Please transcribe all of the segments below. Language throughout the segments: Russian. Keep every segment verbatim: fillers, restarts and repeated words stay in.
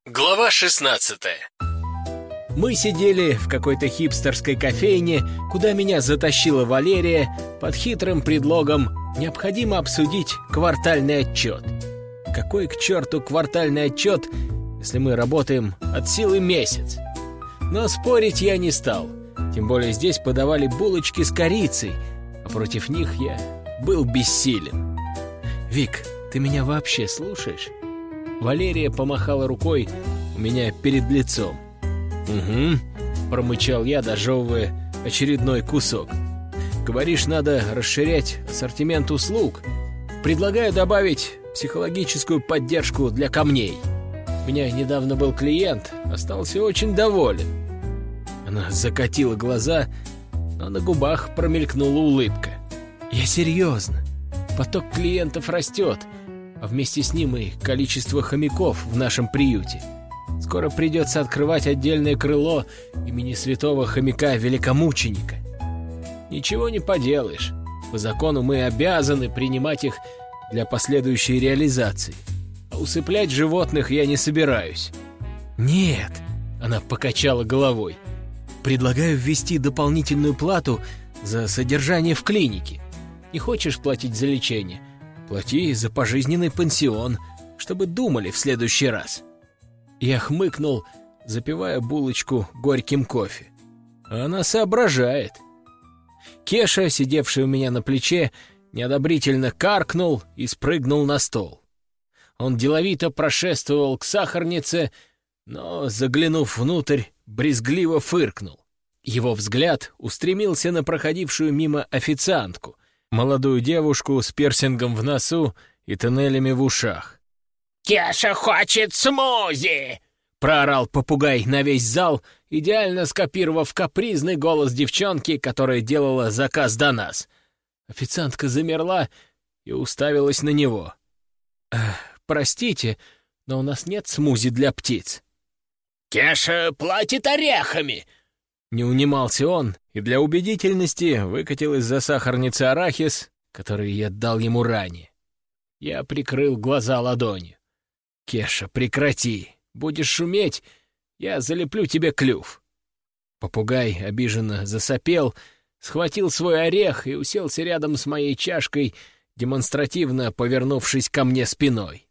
Глава шестнадцатая. Мы сидели в какой-то хипстерской кофейне, куда меня затащила Валерия под хитрым предлогом «необходимо обсудить квартальный отчет». Какой к черту квартальный отчет, если мы работаем от силы месяц? Но спорить я не стал, тем более здесь подавали булочки с корицей, а против них я был бессилен. «Вик, ты меня вообще слушаешь?» Валерия помахала рукой у меня перед лицом. «Угу», — промычал я, дожевывая очередной кусок. «Говоришь, надо расширять ассортимент услуг. Предлагаю добавить психологическую поддержку для камней. У меня недавно был клиент, остался очень доволен». Она закатила глаза, но на губах промелькнула улыбка. «Я серьезно. Поток клиентов растет, а вместе с ним и количество хомяков в нашем приюте. Скоро придется открывать отдельное крыло имени святого хомяка-великомученика. Ничего не поделаешь. По закону мы обязаны принимать их для последующей реализации. А усыплять животных я не собираюсь». «Нет», — она покачала головой. «Предлагаю ввести дополнительную плату за содержание в клинике. Не хочешь платить за лечение? Плати за пожизненный пансион, чтобы думали в следующий раз». Я хмыкнул, запивая булочку горьким кофе. Она соображает. Кеша, сидевший у меня на плече, неодобрительно каркнул и спрыгнул на стол. Он деловито прошествовал к сахарнице, но, заглянув внутрь, брезгливо фыркнул. Его взгляд устремился на проходившую мимо официантку, молодую девушку с пирсингом в носу и тоннелями в ушах. «Кеша хочет смузи!» — проорал попугай на весь зал, идеально скопировав капризный голос девчонки, которая делала заказ до нас. Официантка замерла и уставилась на него. «Э, «Простите, но у нас нет смузи для птиц». «Кеша платит орехами!» Не унимался он и для убедительности выкатил из-за сахарницы арахис, который я дал ему ранее. Я прикрыл глаза ладонью. «Кеша, прекрати! Будешь шуметь, я залеплю тебе клюв». Попугай обиженно засопел, схватил свой орех и уселся рядом с моей чашкой, демонстративно повернувшись ко мне спиной.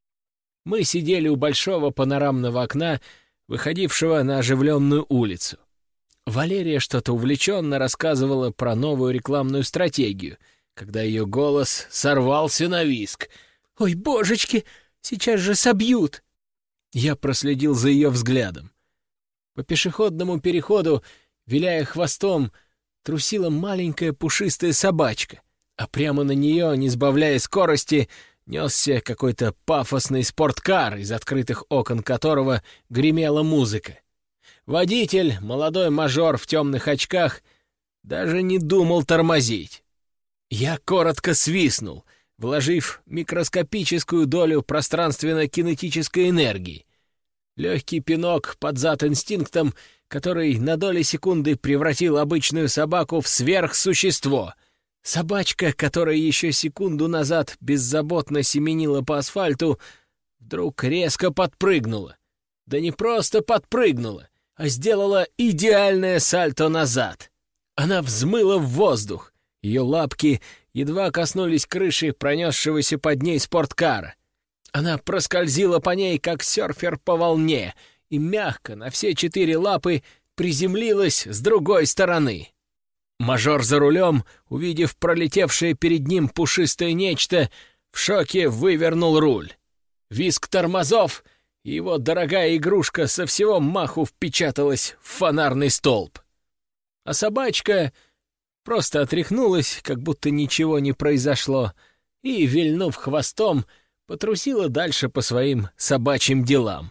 Мы сидели у большого панорамного окна, выходившего на оживленную улицу. Валерия что-то увлеченно рассказывала про новую рекламную стратегию, когда ее голос сорвался на визг. «Ой, божечки, сейчас же собьют!» Я проследил за ее взглядом. По пешеходному переходу, виляя хвостом, трусила маленькая пушистая собачка, а прямо на нее, не сбавляя скорости, несся какой-то пафосный спорткар, из открытых окон которого гремела музыка. Водитель, молодой мажор в темных очках, даже не думал тормозить. Я коротко свистнул, вложив микроскопическую долю пространственно-кинетической энергии. Легкий пинок под зад инстинктом, который на доли секунды превратил обычную собаку в сверхсущество. Собачка, которая еще секунду назад беззаботно семенила по асфальту, вдруг резко подпрыгнула. Да не просто подпрыгнула, а сделала идеальное сальто назад. Она взмыла в воздух. Ее лапки едва коснулись крыши пронесшегося под ней спорткара. Она проскользила по ней, как серфер по волне, и мягко на все четыре лапы приземлилась с другой стороны. Мажор за рулем, увидев пролетевшее перед ним пушистое нечто, в шоке вывернул руль. Визг тормозов, и его дорогая игрушка со всего маху впечаталась в фонарный столб. А собачка просто отряхнулась, как будто ничего не произошло, и, вильнув хвостом, потрусила дальше по своим собачьим делам.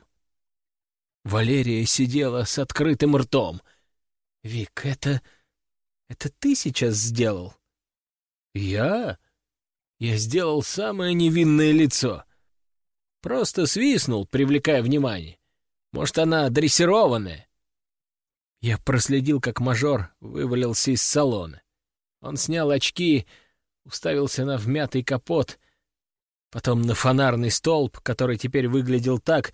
Валерия сидела с открытым ртом. «Вик, это... это ты сейчас сделал?» «Я?» Я сделал самое невинное лицо. Просто свистнул, привлекая внимание. Может, она дрессированная? Я проследил, как мажор вывалился из салона. Он снял очки, уставился на вмятый капот, потом на фонарный столб, который теперь выглядел так,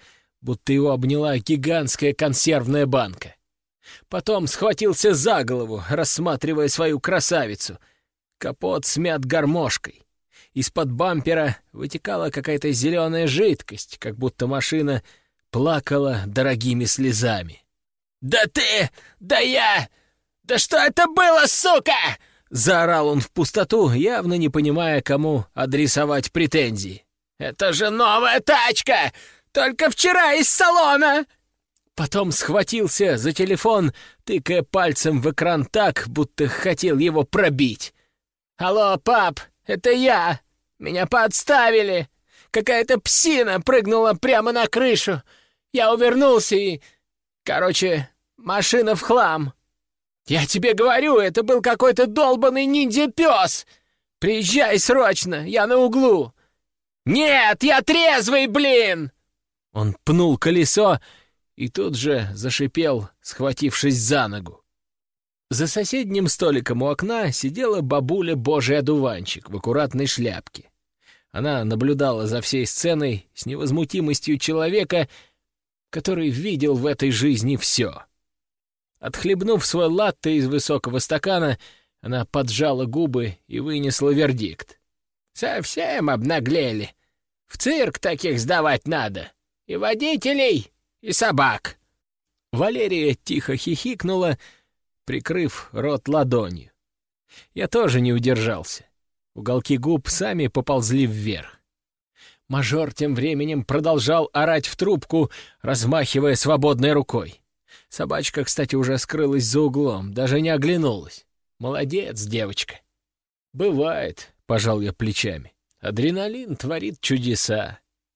будто его обняла гигантская консервная банка. Потом схватился за голову, рассматривая свою красавицу. Капот смят гармошкой. Из-под бампера вытекала какая-то зеленая жидкость, как будто машина плакала дорогими слезами. «Да ты! Да я! Да что это было, сука?» Заорал он в пустоту, явно не понимая, кому адресовать претензии. «Это же новая тачка! Только вчера из салона!» Потом схватился за телефон, тыкая пальцем в экран так, будто хотел его пробить. «Алло, пап, это я! Меня подставили! Какая-то псина прыгнула прямо на крышу! Я увернулся и... Короче, машина в хлам! Я тебе говорю, это был какой-то долбаный ниндзя-пес! Приезжай срочно, я на углу! Нет, я трезвый, блин!» Он пнул колесо и тут же зашипел, схватившись за ногу. За соседним столиком у окна сидела бабуля Божий одуванчик в аккуратной шляпке. Она наблюдала за всей сценой с невозмутимостью человека, который видел в этой жизни все. Отхлебнув свой латте из высокого стакана, она поджала губы и вынесла вердикт. «Совсем обнаглели. В цирк таких сдавать надо. И водителей, и собак». Валерия тихо хихикнула, прикрыв рот ладонью. Я тоже не удержался. Уголки губ сами поползли вверх. Мажор тем временем продолжал орать в трубку, размахивая свободной рукой. Собачка, кстати, уже скрылась за углом, даже не оглянулась. Молодец, девочка. «Бывает», — пожал я плечами. «Адреналин творит чудеса».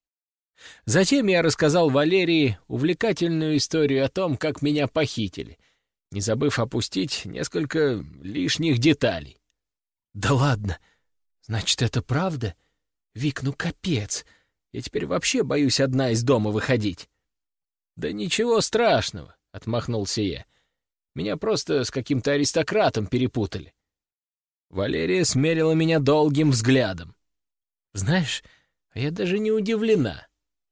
Затем я рассказал Валерии увлекательную историю о том, как меня похитили, не забыв опустить несколько лишних деталей. «Да ладно! Значит, это правда? Вик, ну капец! Я теперь вообще боюсь одна из дома выходить». «Да ничего страшного», — отмахнулся я. «Меня просто с каким-то аристократом перепутали». Валерия смерила меня долгим взглядом. «Знаешь, а я даже не удивлена».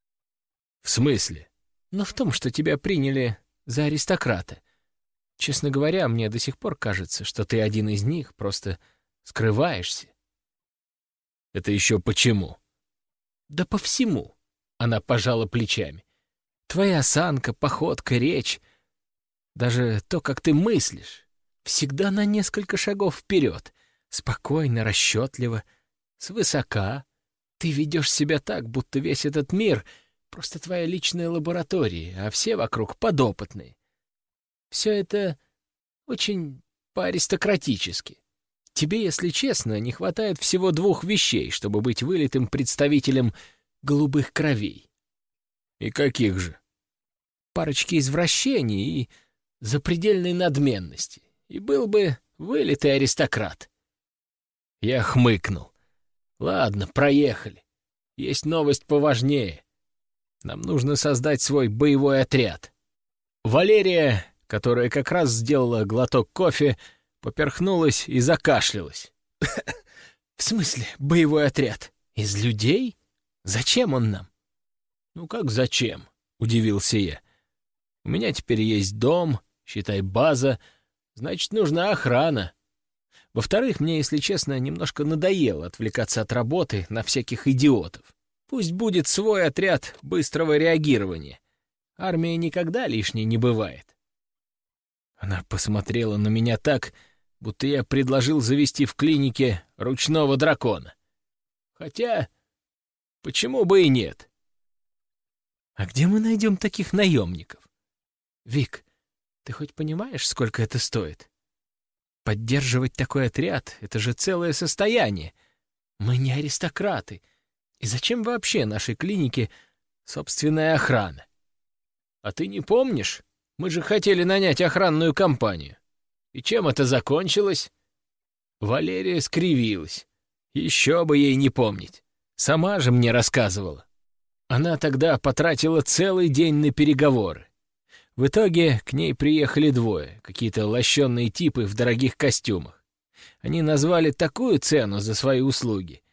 «В смысле?» «Ну, в том, что тебя приняли за аристократа. Честно говоря, мне до сих пор кажется, что ты один из них, просто скрываешься». «Это еще почему?» «Да по всему», — она пожала плечами. «Твоя осанка, походка, речь, даже то, как ты мыслишь, всегда на несколько шагов вперед, спокойно, расчетливо, свысока. Ты ведешь себя так, будто весь этот мир — просто твоя личная лаборатория, а все вокруг подопытные. Все это очень по-аристократически. Тебе, если честно, не хватает всего двух вещей, чтобы быть вылитым представителем голубых кровей». «И каких же?» «Парочки извращений и запредельной надменности. И был бы вылитый аристократ». Я хмыкнул. «Ладно, проехали. Есть новость поважнее. Нам нужно создать свой боевой отряд». Валерия, которая как раз сделала глоток кофе, поперхнулась и закашлялась. «В смысле боевой отряд? Из людей? Зачем он нам?» «Ну как зачем?» — удивился я. «У меня теперь есть дом, считай, база, значит, нужна охрана. Во-вторых, мне, если честно, немножко надоело отвлекаться от работы на всяких идиотов. Пусть будет свой отряд быстрого реагирования. Армия никогда лишней не бывает». Она посмотрела на меня так, будто я предложил завести в клинике ручного дракона. Хотя, почему бы и нет? «А где мы найдем таких наемников? Вик, ты хоть понимаешь, сколько это стоит? Поддерживать такой отряд — это же целое состояние. Мы не аристократы. И зачем вообще нашей клинике собственная охрана? А ты не помнишь? Мы же хотели нанять охранную компанию. И чем это закончилось?» Валерия скривилась. Еще бы ей не помнить. Сама же мне рассказывала. Она тогда потратила целый день на переговоры. В итоге к ней приехали двое, какие-то лощеные типы в дорогих костюмах. Они назвали такую цену за свои услуги,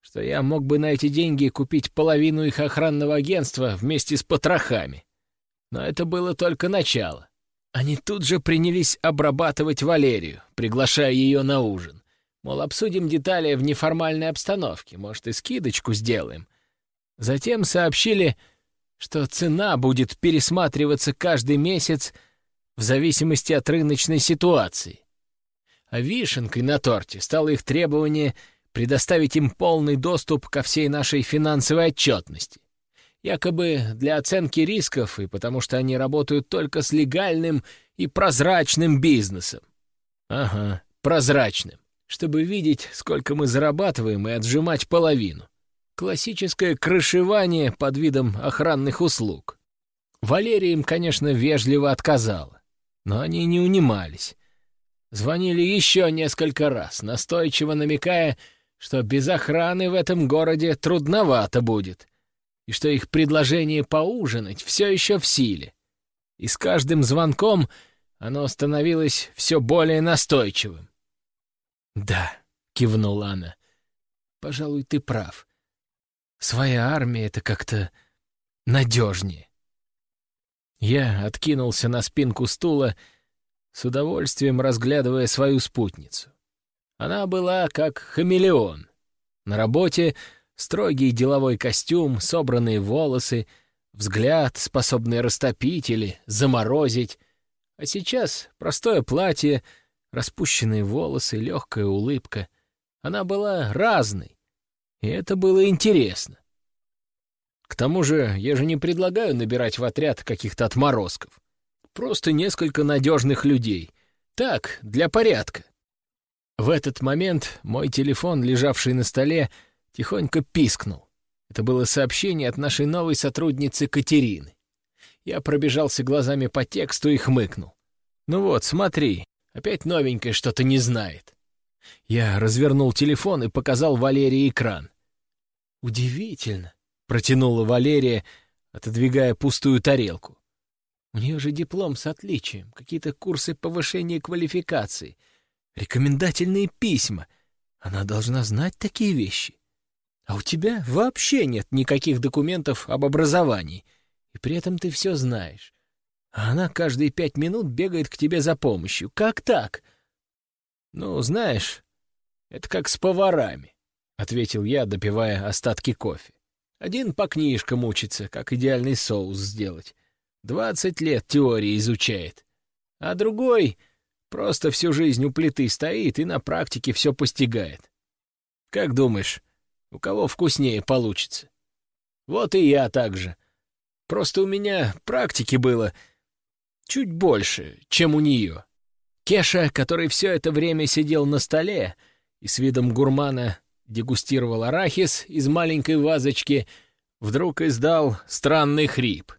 что я мог бы на эти деньги купить половину их охранного агентства вместе с потрохами. Но это было только начало. Они тут же принялись обрабатывать Валерию, приглашая ее на ужин. Мол, обсудим детали в неформальной обстановке, может, и скидочку сделаем. Затем сообщили, что цена будет пересматриваться каждый месяц в зависимости от рыночной ситуации. А вишенкой на торте стало их требование предоставить им полный доступ ко всей нашей финансовой отчетности. Якобы для оценки рисков и потому что они работают только с легальным и прозрачным бизнесом. Ага, прозрачным. Чтобы видеть, сколько мы зарабатываем, и отжимать половину. Классическое крышевание под видом охранных услуг. Валерия им, конечно, вежливо отказала, но они не унимались. Звонили еще несколько раз, настойчиво намекая, что без охраны в этом городе трудновато будет, и что их предложение поужинать все еще в силе. И с каждым звонком оно становилось все более настойчивым. «Да», — кивнула она, — «пожалуй, ты прав. Своя армия — это как-то надежнее». Я откинулся на спинку стула, с удовольствием разглядывая свою спутницу. Она была как хамелеон. На работе строгий деловой костюм, собранные волосы, взгляд, способный растопить или заморозить. А сейчас простое платье, распущенные волосы, легкая улыбка. Она была разной, и это было интересно. К тому же я же не предлагаю набирать в отряд каких-то отморозков. Просто несколько надежных людей. Так, для порядка. В этот момент мой телефон, лежавший на столе, тихонько пискнул. Это было сообщение от нашей новой сотрудницы Катерины. Я пробежался глазами по тексту и хмыкнул. «Ну вот, смотри, опять новенькое что-то не знает». Я развернул телефон и показал Валерии экран. «Удивительно», — протянула Валерия, отодвигая пустую тарелку. «У нее же диплом с отличием, какие-то курсы повышения квалификации, рекомендательные письма. Она должна знать такие вещи. А у тебя вообще нет никаких документов об образовании, и при этом ты все знаешь. А она каждые пять минут бегает к тебе за помощью. Как так?» «Ну, знаешь, это как с поварами», — ответил я, допивая остатки кофе. «Один по книжкам учится, как идеальный соус сделать. Двадцать лет теории изучает. А другой просто всю жизнь у плиты стоит и на практике все постигает. Как думаешь, у кого вкуснее получится? Вот и я так же. Просто у меня практики было чуть больше, чем у нее». Кеша, который все это время сидел на столе и с видом гурмана дегустировал арахис из маленькой вазочки, вдруг издал странный хрип.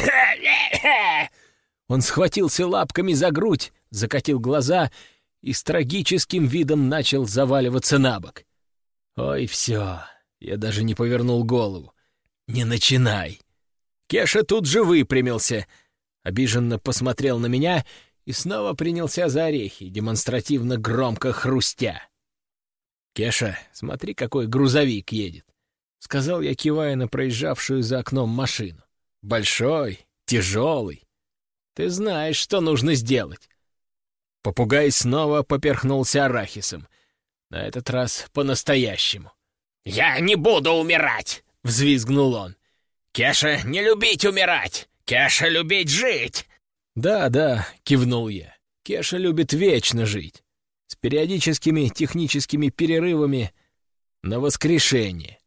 Он схватился лапками за грудь, закатил глаза и с трагическим видом начал заваливаться на бок. «Ой, все!» Я даже не повернул голову. «Не начинай!» Кеша тут же выпрямился, обиженно посмотрел на меня и снова принялся за орехи, демонстративно громко хрустя. «Кеша, смотри, какой грузовик едет», — сказал я, кивая на проезжавшую за окном машину. «Большой, тяжелый. Ты знаешь, что нужно сделать». Попугай снова поперхнулся арахисом. На этот раз по-настоящему. «Я не буду умирать!» — взвизгнул он. «Кеша, не любить умирать! Кеша, любить жить!» «Да, да», — кивнул я. «Кеша любит вечно жить. С периодическими техническими перерывами на воскрешение».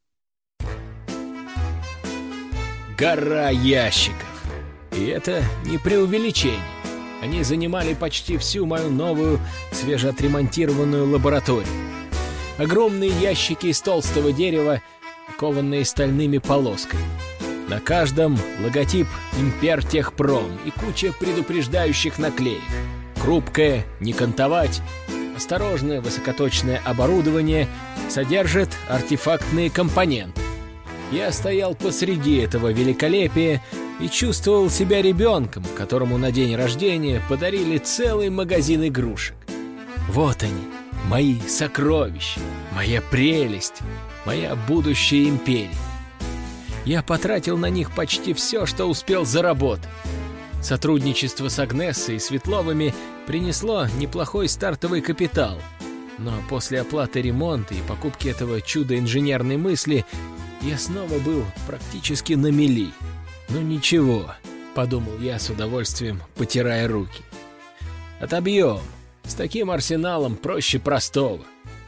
Гора ящиков. И это не преувеличение. Они занимали почти всю мою новую, свежеотремонтированную лабораторию. Огромные ящики из толстого дерева, окованные стальными полосками. На каждом логотип «Импертехпром» и куча предупреждающих наклеек. Хрупкое, не кантовать, осторожное, высокоточное оборудование содержит артефактные компоненты. Я стоял посреди этого великолепия и чувствовал себя ребенком, которому на день рождения подарили целый магазин игрушек. Вот они, мои сокровища, моя прелесть, моя будущая империя. Я потратил на них почти все, что успел заработать. Сотрудничество с Агнессой и Светловыми принесло неплохой стартовый капитал, но после оплаты ремонта и покупки этого чуда инженерной мысли я снова был практически на мели. «Ну ничего», — подумал я с удовольствием, потирая руки. «Отобьем. С таким арсеналом проще простого».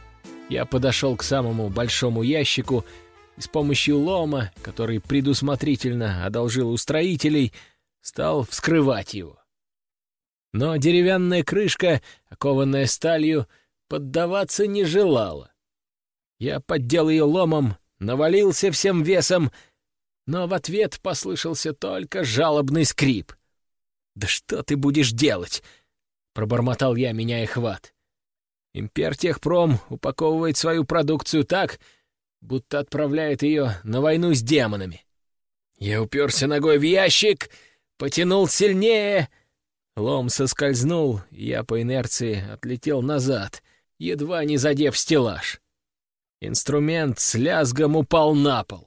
Я подошел к самому большому ящику и с помощью лома, который предусмотрительно одолжил у строителей, стал вскрывать его. Но деревянная крышка, окованная сталью, поддаваться не желала. Я поддел ее ломом, навалился всем весом, но в ответ послышался только жалобный скрип. «Да что ты будешь делать?» — пробормотал я, меняя хват. «Импертехпром упаковывает свою продукцию так, будто отправляет ее на войну с демонами». Я уперся ногой в ящик, потянул сильнее. Лом соскользнул, и я по инерции отлетел назад, едва не задев стеллаж. Инструмент с лязгом упал на пол.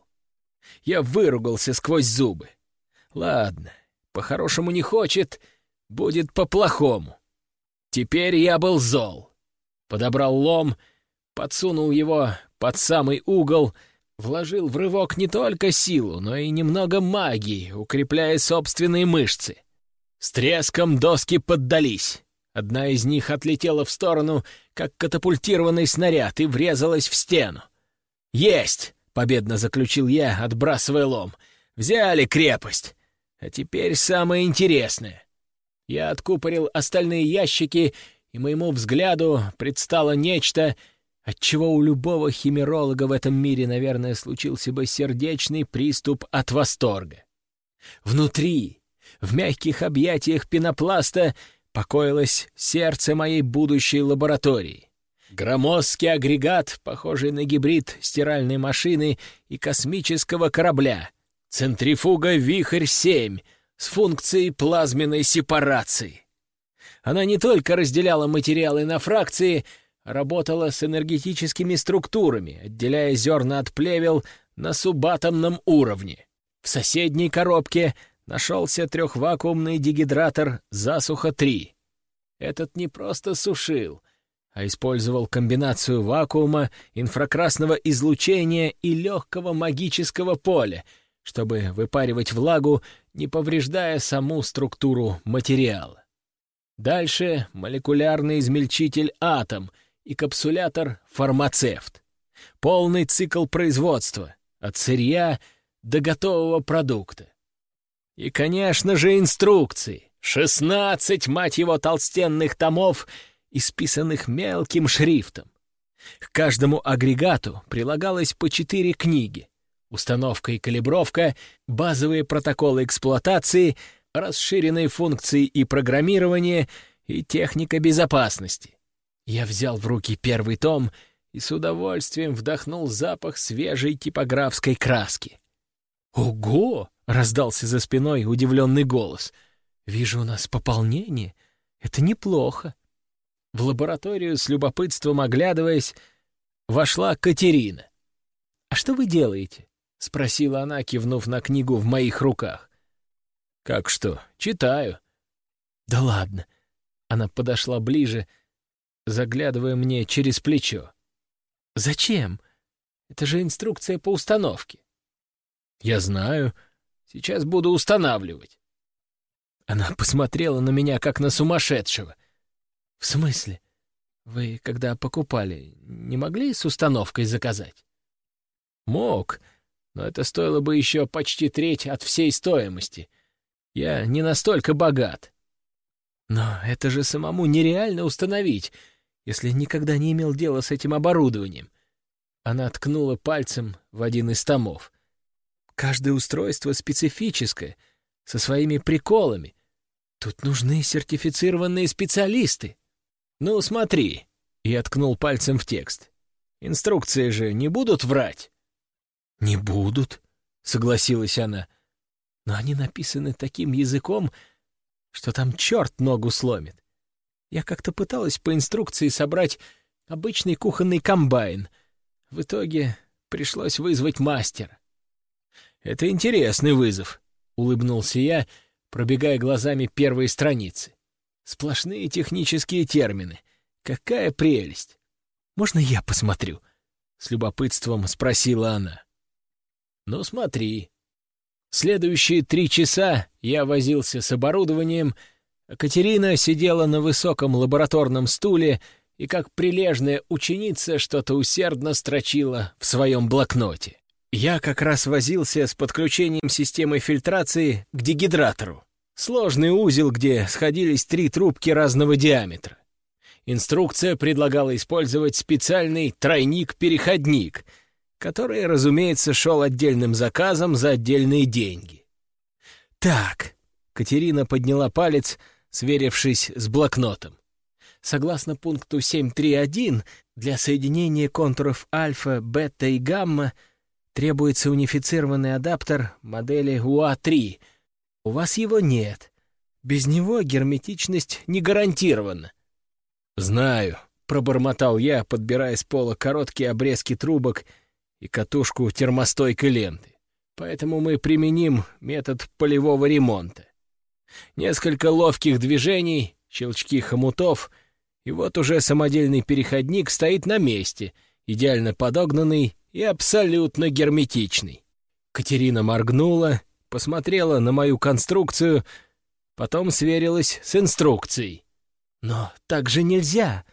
Я выругался сквозь зубы. Ладно, по-хорошему не хочет, будет по-плохому. Теперь я был зол. Подобрал лом, подсунул его под самый угол, вложил в рывок не только силу, но и немного магии, укрепляя собственные мышцы. С треском доски поддались. Одна из них отлетела в сторону, как катапультированный снаряд, и врезалась в стену. «Есть!» — победно заключил я, отбрасывая лом. «Взяли крепость! А теперь самое интересное!» Я откупорил остальные ящики, и моему взгляду предстало нечто, отчего у любого химеролога в этом мире, наверное, случился бы сердечный приступ от восторга. Внутри, в мягких объятиях пенопласта, покоилось сердце моей будущей лаборатории. Громоздкий агрегат, похожий на гибрид стиральной машины и космического корабля. Центрифуга «Вихрь-семь» с функцией плазменной сепарации. Она не только разделяла материалы на фракции, а работала с энергетическими структурами, отделяя зерна от плевел на субатомном уровне. В соседней коробке нашелся трехвакуумный дегидратор «Засуха-три». Этот не просто сушил, а использовал комбинацию вакуума, инфракрасного излучения и легкого магического поля, чтобы выпаривать влагу, не повреждая саму структуру материала. Дальше молекулярный измельчитель «Атом» и капсулятор «Фармацевт». Полный цикл производства, от сырья до готового продукта. И, конечно же, инструкции. Шестнадцать, мать его, толстенных томов, исписанных мелким шрифтом. К каждому агрегату прилагалось по четыре книги. Установка и калибровка, базовые протоколы эксплуатации, расширенные функции и программирование и техника безопасности. Я взял в руки первый том и с удовольствием вдохнул запах свежей типографской краски. «Ого!» — раздался за спиной удивленный голос. «Вижу, у нас пополнение. Это неплохо». В лабораторию, с любопытством оглядываясь, вошла Катерина. «А что вы делаете?» — спросила она, кивнув на книгу в моих руках. «Как что? Читаю». «Да ладно». Она подошла ближе, заглядывая мне через плечо. «Зачем? Это же инструкция по установке». «Я знаю. Сейчас буду устанавливать». Она посмотрела на меня, как на сумасшедшего. «В смысле? Вы, когда покупали, не могли с установкой заказать?» «Мог, но это стоило бы еще почти треть от всей стоимости. Я не настолько богат». «Но это же самому нереально установить, если никогда не имел дела с этим оборудованием». Она ткнула пальцем в один из томов. «Каждое устройство специфическое, со своими приколами. Тут нужны сертифицированные специалисты». «Ну, смотри», — я ткнул пальцем в текст. «Инструкции же не будут врать?» «Не будут», — согласилась она. «Но они написаны таким языком, что там черт ногу сломит. Я как-то пыталась по инструкции собрать Обычный кухонный комбайн. В итоге пришлось вызвать мастера. «Это интересный вызов», — улыбнулся я, пробегая глазами первые страницы. «Сплошные технические термины. Какая прелесть!» «Можно я посмотрю?» — с любопытством спросила она. «Ну, смотри». Следующие три часа я возился с оборудованием, а Катерина сидела на высоком лабораторном стуле и, как прилежная ученица, что-то усердно строчила в своем блокноте. Я как раз возился с подключением системы фильтрации к дегидратору. Сложный узел, где сходились три трубки разного диаметра. Инструкция предлагала использовать специальный тройник-переходник, который, разумеется, шел отдельным заказом за отдельные деньги. «Так», — Катерина подняла палец, сверившись с блокнотом. «Согласно пункту семь точка три точка один, для соединения контуров альфа, бета и гамма требуется унифицированный адаптер модели ю эй три. У вас его нет. Без него герметичность не гарантирована». «Знаю», — пробормотал я, подбирая с пола короткие обрезки трубок и катушку термостойкой ленты. «Поэтому мы применим метод полевого ремонта. Несколько ловких движений, щелчки хомутов, и вот уже самодельный переходник стоит на месте, идеально подогнанный и абсолютно герметичный». Катерина моргнула, посмотрела на мою конструкцию, потом сверилась с инструкцией. «Но так же нельзя.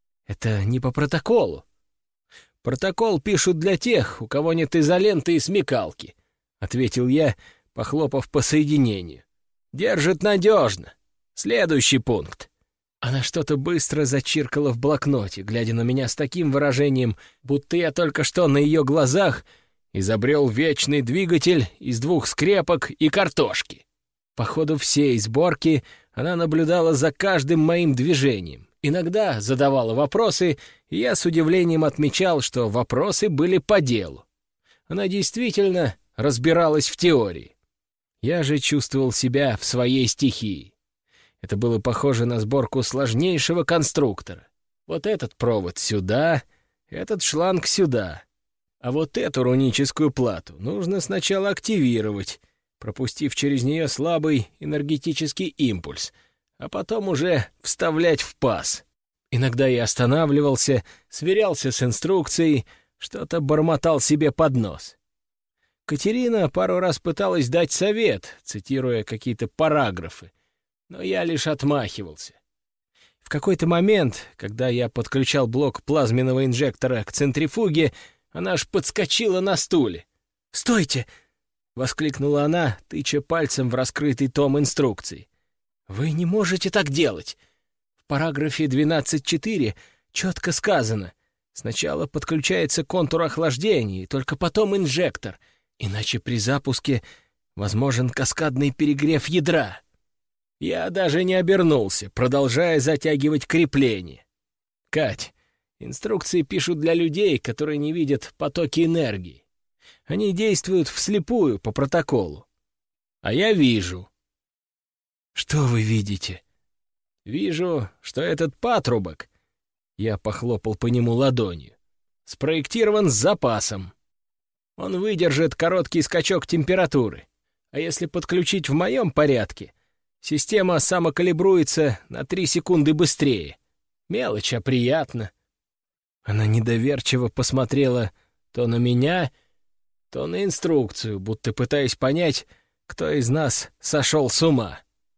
Это не по протоколу». «Протокол пишут для тех, у кого нет изоленты и смекалки», — ответил я, похлопав по соединению. «Держит надежно. Следующий пункт». Она что-то быстро зачиркала в блокноте, глядя на меня с таким выражением, будто я только что на ее глазах изобрел вечный двигатель из двух скрепок и картошки. По ходу всей сборки она наблюдала за каждым моим движением. Иногда задавала вопросы, и я с удивлением отмечал, что вопросы были по делу. Она действительно разбиралась в теории. Я же чувствовал себя в своей стихии. Это было похоже на сборку сложнейшего конструктора. Вот этот провод сюда, этот шланг сюда. А вот эту руническую плату нужно сначала активировать, пропустив через нее слабый энергетический импульс, а потом уже вставлять в паз. Иногда я останавливался, сверялся с инструкцией, что-то бормотал себе под нос. Катерина пару раз пыталась дать совет, цитируя какие-то параграфы, но я лишь отмахивался. В какой-то момент, когда я подключал блок плазменного инжектора к центрифуге, она аж подскочила на стуле. «Стойте!» — воскликнула она, тыча пальцем в раскрытый том инструкций. «Вы не можете так делать. В параграфе двенадцать точка четыре четко сказано. Сначала подключается контур охлаждения, и только потом инжектор, иначе при запуске возможен каскадный перегрев ядра». Я даже не обернулся, продолжая затягивать крепление. «Кать, инструкции пишут для людей, которые не видят потоки энергии. Они действуют вслепую по протоколу. А я вижу». «Что вы видите?» «Вижу, что этот патрубок», — я похлопал по нему ладонью, — «спроектирован с запасом. Он выдержит короткий скачок температуры, а если подключить в моем порядке, система самокалибруется на три секунды быстрее. Мелочь, а приятно». Она недоверчиво посмотрела то на меня, то на инструкцию, будто пытаясь понять, кто из нас сошел с ума.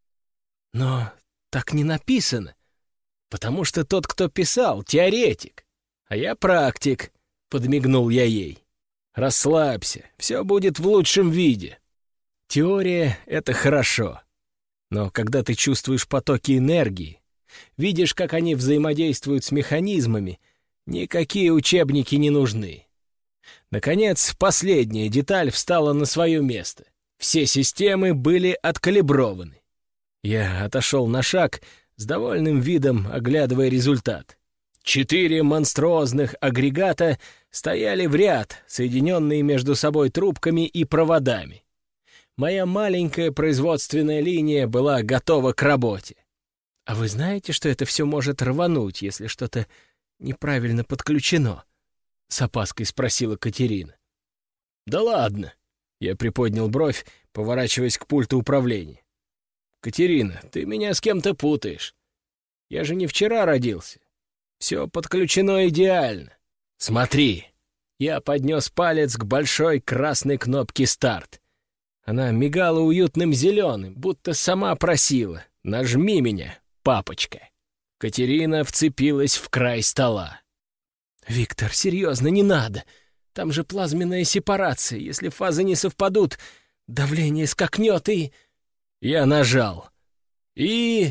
«Но так не написано, потому что тот, кто писал, теоретик, а я практик», — подмигнул я ей. «Расслабься, все будет в лучшем виде. Теория — это хорошо, но когда ты чувствуешь потоки энергии, видишь, как они взаимодействуют с механизмами, никакие учебники не нужны». Наконец, последняя деталь встала на свое место. Все системы были откалиброваны. Я отошел на шаг, с довольным видом оглядывая результат. Четыре монструозных агрегата стояли в ряд, соединенные между собой трубками и проводами. Моя маленькая производственная линия была готова к работе. А вы знаете, что это все может рвануть, если что-то неправильно подключено?» — с опаской спросила Катерина. «Да ладно!» — я приподнял бровь, поворачиваясь к пульту управления. «Катерина, ты меня с кем-то путаешь. Я же не вчера родился. Все подключено идеально. Смотри!» Я поднес палец к большой красной кнопке «Старт». Она мигала уютным зеленым, будто сама просила: «Нажми меня, папочка». Катерина вцепилась в край стола. «Виктор, серьезно, не надо. Там же плазменная сепарация. Если фазы не совпадут, давление скакнет и...» Я нажал. И...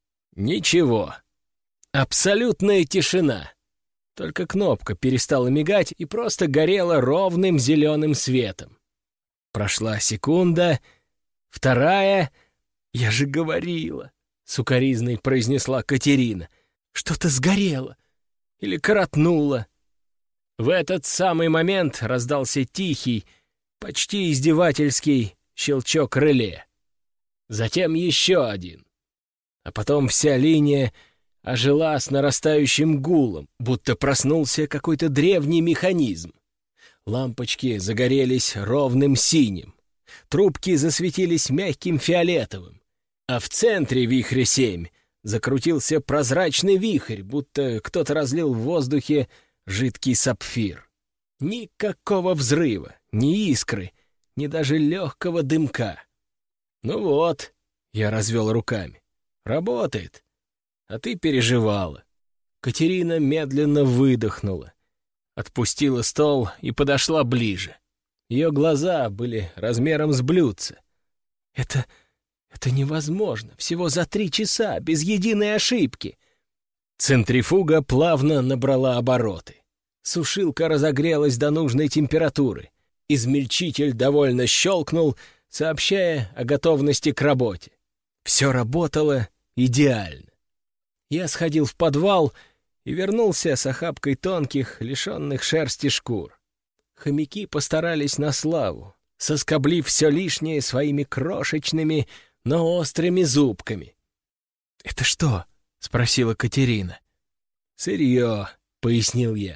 ничего. Абсолютная тишина. Только кнопка перестала мигать и просто горела ровным зеленым светом. Прошла секунда, вторая... «Я же говорила», — сукоризной произнесла Катерина. «Что-то сгорело или коротнуло». В этот самый момент раздался тихий, почти издевательский щелчок реле. Затем еще один. А потом вся линия ожила с нарастающим гулом, будто проснулся какой-то древний механизм. Лампочки загорелись ровным синим, трубки засветились мягким фиолетовым, а в центре вихря семь закрутился прозрачный вихрь, будто кто-то разлил в воздухе жидкий сапфир. Никакого взрыва, ни искры, ни даже легкого дымка. «Ну вот», — я развел руками, — «работает. А ты переживала». Катерина медленно выдохнула, отпустила стол и подошла ближе. Ее глаза были размером с блюдце. «Это... это невозможно. Всего за три часа, без единой ошибки». Центрифуга плавно набрала обороты. Сушилка разогрелась до нужной температуры. Измельчитель довольно щелкнул, сообщая о готовности к работе. Все работало идеально. Я сходил в подвал и вернулся с охапкой тонких, лишенных шерсти шкур. Хомяки постарались на славу, соскоблив все лишнее своими крошечными, но острыми зубками. «Это что?» — спросила Катерина. «Сырье», — пояснил я.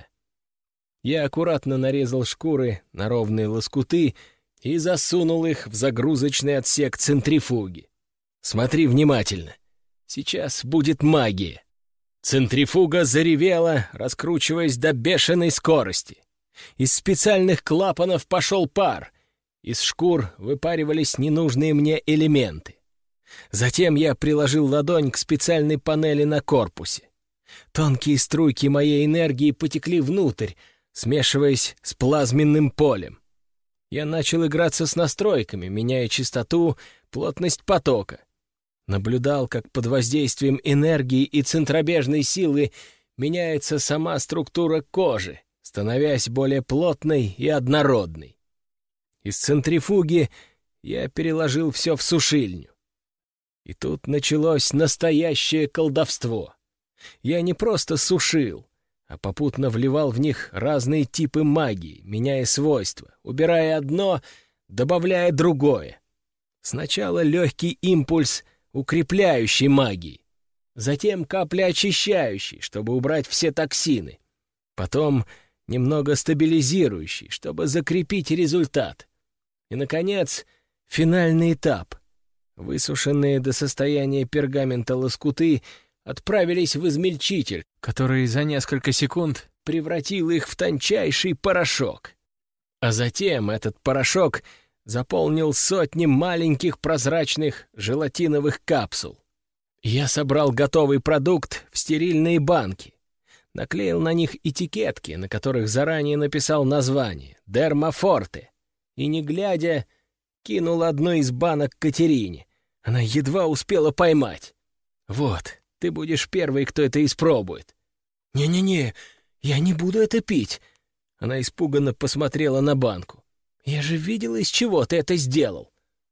Я аккуратно нарезал шкуры на ровные лоскуты и засунул их в загрузочный отсек центрифуги. Смотри внимательно. Сейчас будет магия. Центрифуга заревела, раскручиваясь до бешеной скорости. Из специальных клапанов пошел пар. Из шкур выпаривались ненужные мне элементы. Затем я приложил ладонь к специальной панели на корпусе. Тонкие струйки моей энергии потекли внутрь, смешиваясь с плазменным полем. Я начал играться с настройками, меняя частоту, плотность потока. Наблюдал, как под воздействием энергии и центробежной силы меняется сама структура кожи, становясь более плотной и однородной. Из центрифуги я переложил все в сушильню. И тут началось настоящее колдовство. Я не просто сушил, а попутно вливал в них разные типы магии, меняя свойства, убирая одно, добавляя другое. Сначала легкий импульс укрепляющей магии, затем капля очищающей, чтобы убрать все токсины, потом немного стабилизирующий, чтобы закрепить результат, и, наконец, финальный этап. Высушенные до состояния пергамента лоскуты отправились в измельчитель, который за несколько секунд превратил их в тончайший порошок. А затем этот порошок заполнил сотни маленьких прозрачных желатиновых капсул. Я собрал готовый продукт в стерильные банки, наклеил на них этикетки, на которых заранее написал название «Дермафорте», и, не глядя, кинул одну из банок Катерине. Она едва успела поймать. «Вот, ты будешь первый, кто это испробует». «Не-не-не, я не буду это пить». Она испуганно посмотрела на банку. «Я же видела, из чего ты это сделал».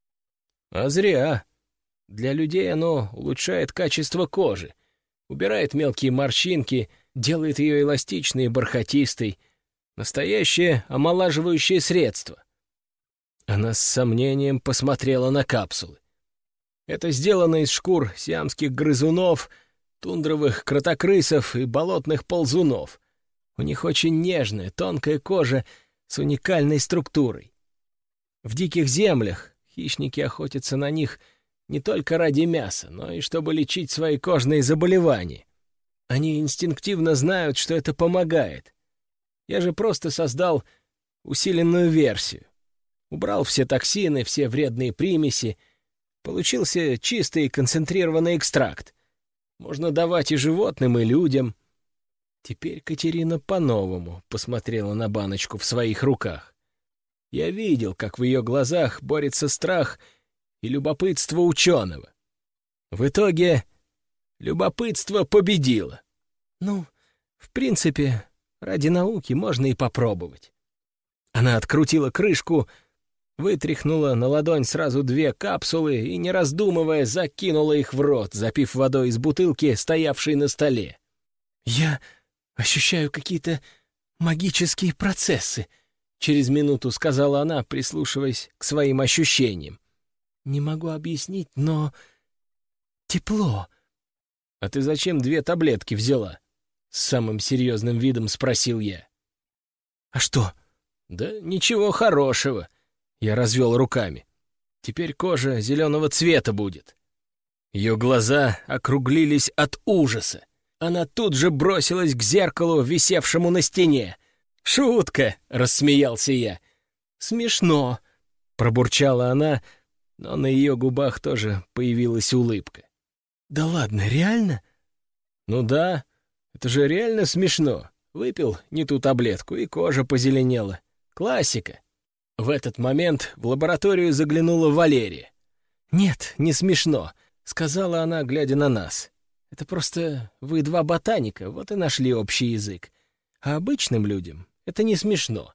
«А зря. Для людей оно улучшает качество кожи, убирает мелкие морщинки, делает ее эластичной и бархатистой. Настоящее омолаживающее средство». Она с сомнением посмотрела на капсулы. Это сделано из шкур сиамских грызунов, тундровых кротокрысов и болотных ползунов. У них очень нежная, тонкая кожа с уникальной структурой. В диких землях хищники охотятся на них не только ради мяса, но и чтобы лечить свои кожные заболевания. Они инстинктивно знают, что это помогает. Я же просто создал усиленную версию. Убрал все токсины, все вредные примеси. Получился чистый концентрированный экстракт. Можно давать и животным, и людям. Теперь Катерина по-новому посмотрела на баночку в своих руках. Я видел, как в ее глазах борется страх и любопытство ученого. В итоге любопытство победило. Ну, в принципе, ради науки можно и попробовать. Она открутила крышку, вытряхнула на ладонь сразу две капсулы и, не раздумывая, закинула их в рот, запив водой из бутылки, стоявшей на столе. «Я ощущаю какие-то магические процессы», — через минуту сказала она, прислушиваясь к своим ощущениям. «Не могу объяснить, но тепло». «А ты зачем две таблетки взяла?» — с самым серьезным видом спросил я. «А что?» «Да ничего хорошего», — я развел руками. «Теперь кожа зеленого цвета будет». Ее глаза округлились от ужаса. Она тут же бросилась к зеркалу, висевшему на стене. «Шутка!» — рассмеялся я. «Смешно!» — пробурчала она, но на ее губах тоже появилась улыбка. «Да ладно, реально?» «Ну да, это же реально смешно. Выпил не ту таблетку, и кожа позеленела. Классика!» В этот момент в лабораторию заглянула Валерия. «Нет, не смешно», — сказала она, глядя на нас. «Это просто вы два ботаника, вот и нашли общий язык. А обычным людям это не смешно».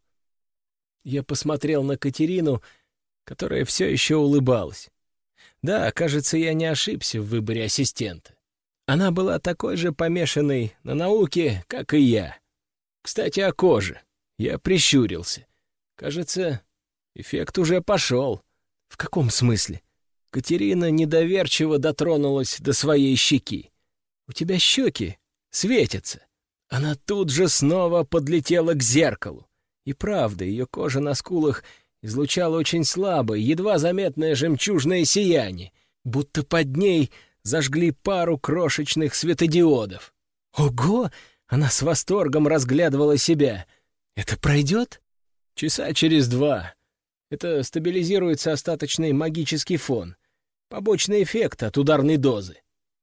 Я посмотрел на Катерину, которая все еще улыбалась. Да, кажется, я не ошибся в выборе ассистента. Она была такой же помешанной на науке, как и я. Кстати, о коже. Я прищурился. Кажется, эффект уже пошел. В каком смысле? Катерина недоверчиво дотронулась до своей щеки. «У тебя щеки светятся». Она тут же снова подлетела к зеркалу. И правда, ее кожа на скулах излучала очень слабое, едва заметное жемчужное сияние, будто под ней зажгли пару крошечных светодиодов. «Ого!» — она с восторгом разглядывала себя. «Это пройдет?» «Часа через два. Это стабилизируется остаточный магический фон. Побочный эффект от ударной дозы».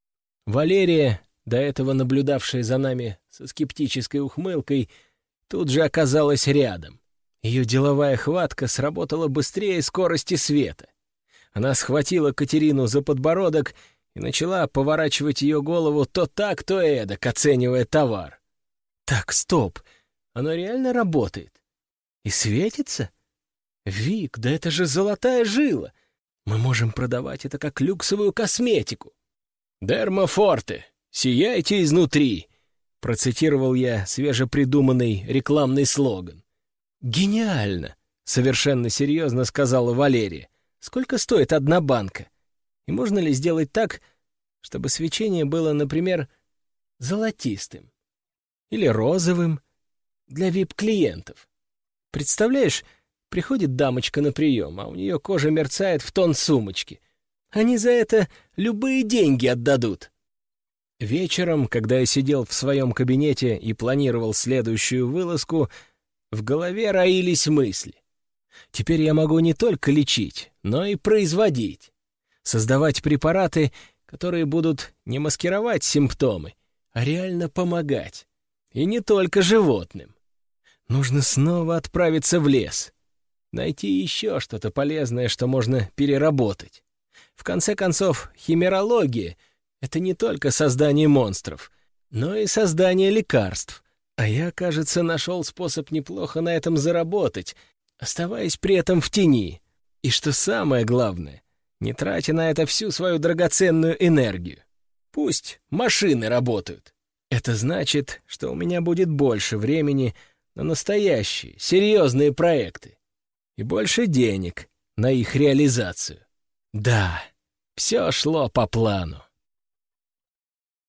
Валерия, до этого наблюдавшая за нами со скептической ухмылкой, тут же оказалась рядом. Ее деловая хватка сработала быстрее скорости света. Она схватила Катерину за подбородок и начала поворачивать ее голову то так, то эдак, оценивая товар. «Так, стоп, оно реально работает? И светится? Вик, да это же золотая жила! Мы можем продавать это как люксовую косметику!» «Дермофорте, сияйте изнутри!» — процитировал я свежепридуманный рекламный слоган. «Гениально!» — совершенно серьезно сказала Валерия. «Сколько стоит одна банка? И можно ли сделать так, чтобы свечение было, например, золотистым? Или розовым? Для вип-клиентов? Представляешь, приходит дамочка на прием, а у нее кожа мерцает в тон сумочки. Они за это любые деньги отдадут». Вечером, когда я сидел в своем кабинете и планировал следующую вылазку, в голове роились мысли. Теперь я могу не только лечить, но и производить. Создавать препараты, которые будут не маскировать симптомы, а реально помогать. И не только животным. Нужно снова отправиться в лес. Найти еще что-то полезное, что можно переработать. В конце концов, химерология — это не только создание монстров, но и создание лекарств. А я, кажется, нашел способ неплохо на этом заработать, оставаясь при этом в тени. И что самое главное, не тратя на это всю свою драгоценную энергию. Пусть машины работают. Это значит, что у меня будет больше времени на настоящие, серьезные проекты. И больше денег на их реализацию. Да, все шло по плану.